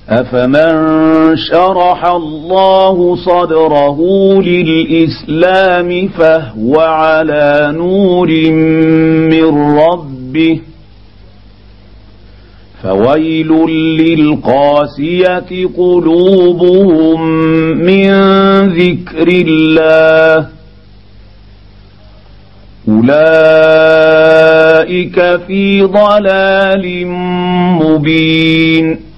أفمن شرح الله صدره للإسلام فهو على نور من ربه فويل للقاسية قلوبهم من ذكر الله أولئك في ضلال مبين